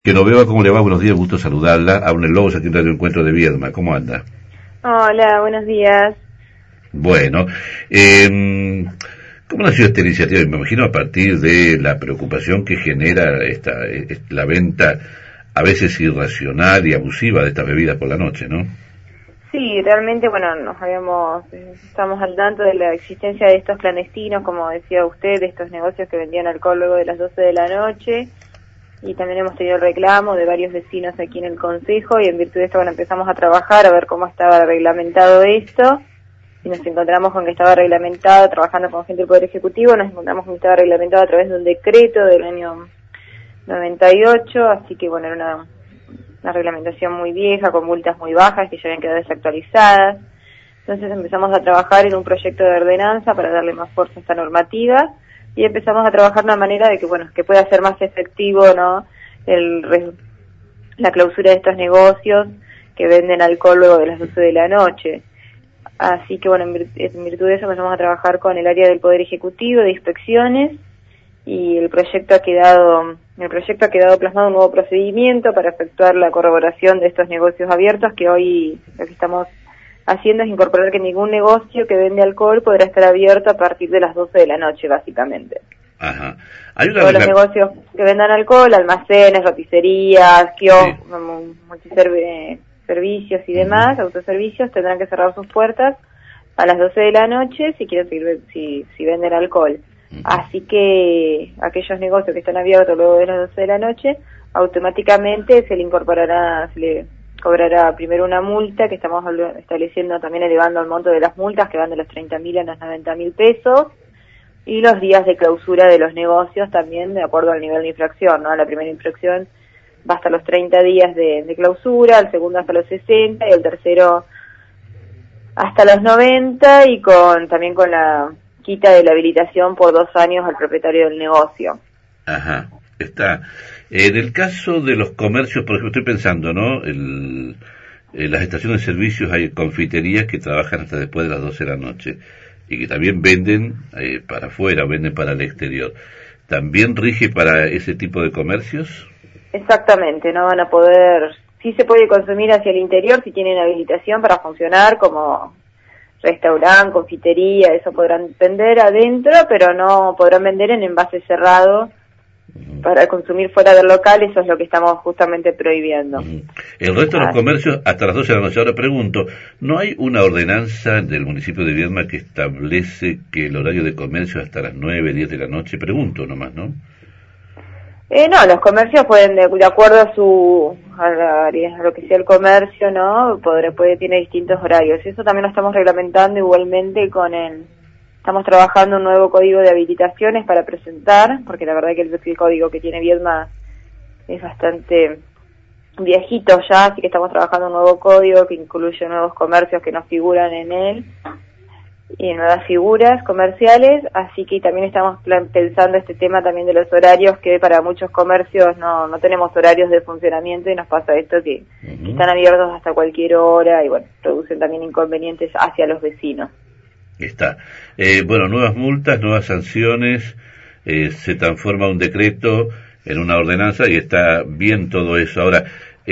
Genoveva, ¿cómo le va? Buenos días, gusto saludarla. Aún el Lobos aquí en Radio Encuentro de Viedma. ¿Cómo anda? Hola, buenos días. Bueno, ¿cómo nació esta iniciativa? Me imagino a partir de la preocupación que genera la venta a veces irracional y abusiva de estas bebidas por la noche, ¿no? Sí, realmente, bueno, estamos al tanto de la existencia de estos clandestinos, como decía usted, de estos negocios que vendían alcohol luego de las 12 de la noche, y también hemos tenido reclamo de varios vecinos aquí en el concejo, y en virtud de esto, bueno, empezamos a trabajar a ver cómo estaba reglamentado esto, y nos encontramos con que estaba reglamentado, trabajando con gente del Poder Ejecutivo, nos encontramos con que estaba reglamentado a través de un decreto del año 98, así que bueno, era una reglamentación muy vieja, con multas muy bajas que ya habían quedado desactualizadas. Entonces empezamos a trabajar en un proyecto de ordenanza para darle más fuerza a esta normativa, y empezamos a trabajar de una manera de que, bueno, que pueda ser más efectivo, ¿no?, la clausura de estos negocios que venden alcohol luego de las 12 de la noche. Así que, bueno, en virtud de eso empezamos a trabajar con el área del Poder Ejecutivo, de inspecciones, y el proyecto ha quedado plasmado un nuevo procedimiento para efectuar la corroboración de estos negocios abiertos, que hoy lo que estamos haciendo es incorporar que ningún negocio que vende alcohol podrá estar abierto a partir de las 12 de la noche, básicamente. Ajá. Todos los negocios que vendan alcohol, almacenes, roticerías, kioscos, multiservicios y demás, autoservicios, tendrán que cerrar sus puertas a las 12 de la noche si quieren si venden alcohol. Así que aquellos negocios que están abiertos luego de las 12 de la noche, automáticamente se le cobrará primero una multa que estamos estableciendo, también elevando el monto de las multas, que van de los 30.000 a los 90.000 pesos, y los días de clausura de los negocios también de acuerdo al nivel de infracción, ¿no? La primera infracción va hasta los 30 días de clausura, el segundo hasta los 60 y el tercero hasta los 90, y también con la quita de la habilitación por 2 años al propietario del negocio. Ajá, está. En el caso de los comercios, por ejemplo, estoy pensando, ¿no? En las estaciones de servicios hay confiterías que trabajan hasta después de las 12 de la noche y que también venden para afuera, venden para el exterior. ¿También rige para ese tipo de comercios? Exactamente, no van a poder, sí se puede consumir hacia el interior si tienen habilitación para funcionar como restaurante, confitería, eso podrán vender adentro, pero no podrán vender en envase cerrado para consumir fuera del local. Eso es lo que estamos justamente prohibiendo. El resto de los comercios hasta las 12 de la noche. Ahora pregunto, ¿no hay una ordenanza del municipio de Viedma que establece que el horario de comercio es hasta las 9, 10 de la noche? Pregunto nomás, ¿no? No, los comercios pueden, de acuerdo a lo que sea el comercio, ¿no? Tiene distintos horarios. Eso también lo estamos reglamentando igualmente estamos trabajando un nuevo código de habilitaciones para presentar, porque la verdad que el código que tiene Viedma es bastante viejito ya, así que estamos trabajando un nuevo código que incluye nuevos comercios que no figuran en él, y nuevas figuras comerciales, así que también estamos pensando este tema también de los horarios, que para muchos comercios no tenemos horarios de funcionamiento, y nos pasa esto que están abiertos hasta cualquier hora, y bueno, producen también inconvenientes hacia los vecinos. Está. Bueno, nuevas multas, nuevas sanciones, se transforma un decreto en una ordenanza y está bien todo eso. Ahora,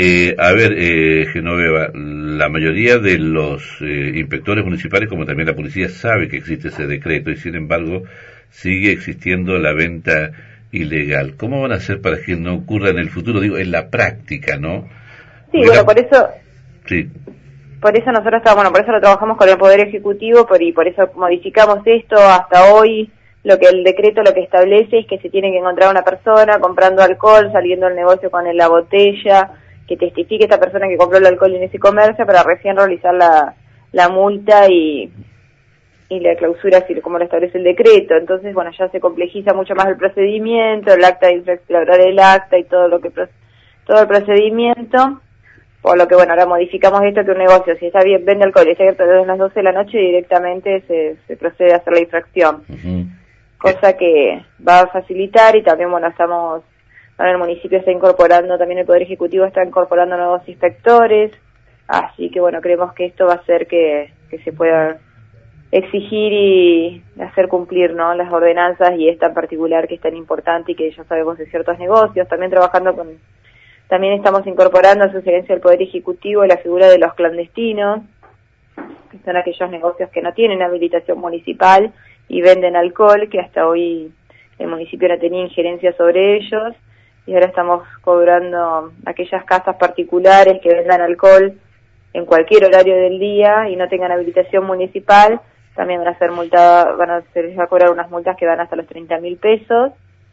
Genoveva, la mayoría de los inspectores municipales, como también la policía, sabe que existe ese decreto y sin embargo sigue existiendo la venta ilegal. ¿Cómo van a hacer para que no ocurra en el futuro? Digo, en la práctica, ¿no? Sí, bueno, por eso... Sí. Por eso nosotros por eso lo trabajamos con el Poder Ejecutivo, y por eso modificamos esto. Hasta hoy lo que establece es que se tiene que encontrar una persona comprando alcohol, saliendo del negocio con la botella, que testifique esta persona que compró el alcohol en ese comercio, para recién realizar la multa y la clausura, así como lo establece el decreto. Entonces, bueno, ya se complejiza mucho más el procedimiento, elaborar el acta y todo el procedimiento. Por lo que, bueno, ahora modificamos esto, que un negocio, si está bien, vende alcohol y está abierto desde las 12 de la noche, directamente se procede a hacer la infracción. Cosa que va a facilitar, y también, bueno, ahora el municipio está incorporando, también el Poder Ejecutivo está incorporando nuevos inspectores, así que, bueno, creemos que esto va a hacer que se pueda exigir y hacer cumplir, ¿no?, las ordenanzas, y esta en particular que es tan importante y que ya sabemos de ciertos negocios. También trabajando También estamos incorporando a sugerencia del Poder Ejecutivo la figura de los clandestinos, que son aquellos negocios que no tienen habilitación municipal y venden alcohol, que hasta hoy el municipio no tenía injerencia sobre ellos, y ahora estamos cobrando aquellas casas particulares que vendan alcohol en cualquier horario del día y no tengan habilitación municipal, también van a ser multadas, se les va a cobrar unas multas que van hasta los 30.000 pesos.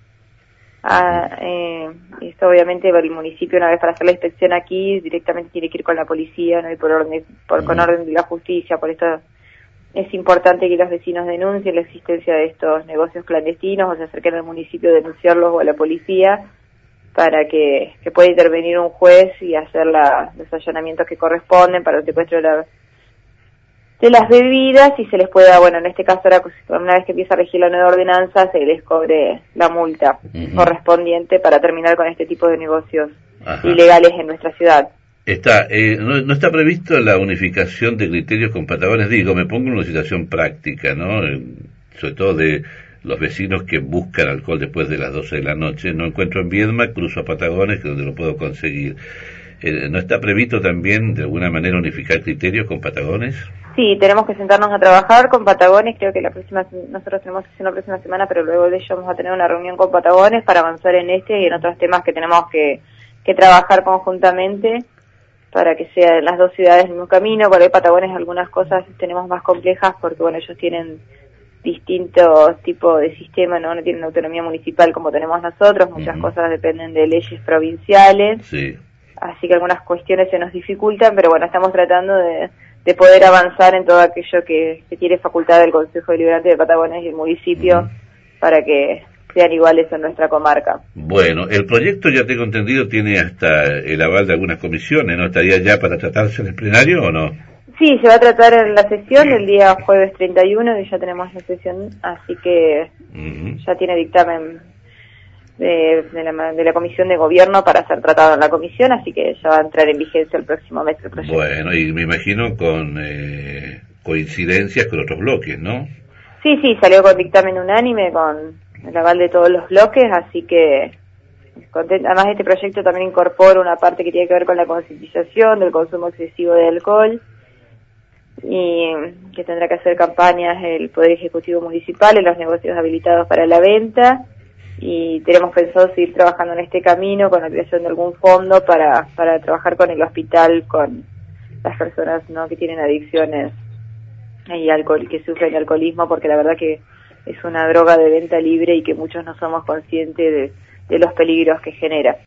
Esto obviamente el municipio, una vez para hacer la inspección aquí, directamente tiene que ir con la policía, no y con orden de la justicia. Por esto es importante que los vecinos denuncien la existencia de estos negocios clandestinos o se acerquen al municipio a denunciarlos o a la policía, para que pueda intervenir un juez y hacer los allanamientos que corresponden para el secuestro de las bebidas, y se les pueda, bueno, en este caso ahora, una vez que empieza a regir la nueva ordenanza, se les cobre la multa correspondiente para terminar con este tipo de negocios ilegales en nuestra ciudad. No está previsto la unificación de criterios con Patagones. Digo, me pongo en una situación práctica, ¿no? Sobre todo de los vecinos que buscan alcohol después de las 12 de la noche. No encuentro en Viedma, cruzo a Patagones, que es donde lo puedo conseguir. ¿No está previsto también, de alguna manera, unificar criterios con Patagones? Sí, tenemos que sentarnos a trabajar con Patagones. Creo que nosotros tenemos sesión la próxima semana, pero luego de ello vamos a tener una reunión con Patagones para avanzar en este y en otros temas que tenemos que trabajar conjuntamente para que sean las dos ciudades el mismo camino. Por ahí Patagones algunas cosas tenemos más complejas porque, bueno, ellos tienen distintos tipos de sistema, no tienen autonomía municipal como tenemos nosotros, muchas cosas dependen de leyes provinciales, así que algunas cuestiones se nos dificultan, pero bueno, estamos tratando de poder avanzar en todo aquello que tiene facultad del Consejo Deliberante de Patagones y el municipio para que sean iguales en nuestra comarca. Bueno, el proyecto, ya tengo entendido, tiene hasta el aval de algunas comisiones, ¿no? ¿Estaría ya para tratarse en el plenario o no? Sí, se va a tratar en la sesión el día jueves 31, y ya tenemos la sesión, así que ya tiene dictamen de la Comisión de Gobierno para ser tratado en la comisión, así que ya va a entrar en vigencia el próximo mes el proyecto. Bueno, y me imagino con coincidencias con otros bloques, ¿no? Sí, salió con dictamen unánime, con el aval de todos los bloques, así que además este proyecto también incorpora una parte que tiene que ver con la concientización del consumo excesivo de alcohol, y que tendrá que hacer campañas el Poder Ejecutivo Municipal en los negocios habilitados para la venta, y tenemos pensado seguir trabajando en este camino con la creación de algún fondo para trabajar con el hospital, con las personas, ¿no?, que tienen adicciones y alcohol, que sufren de alcoholismo, porque la verdad que es una droga de venta libre y que muchos no somos conscientes de los peligros que genera.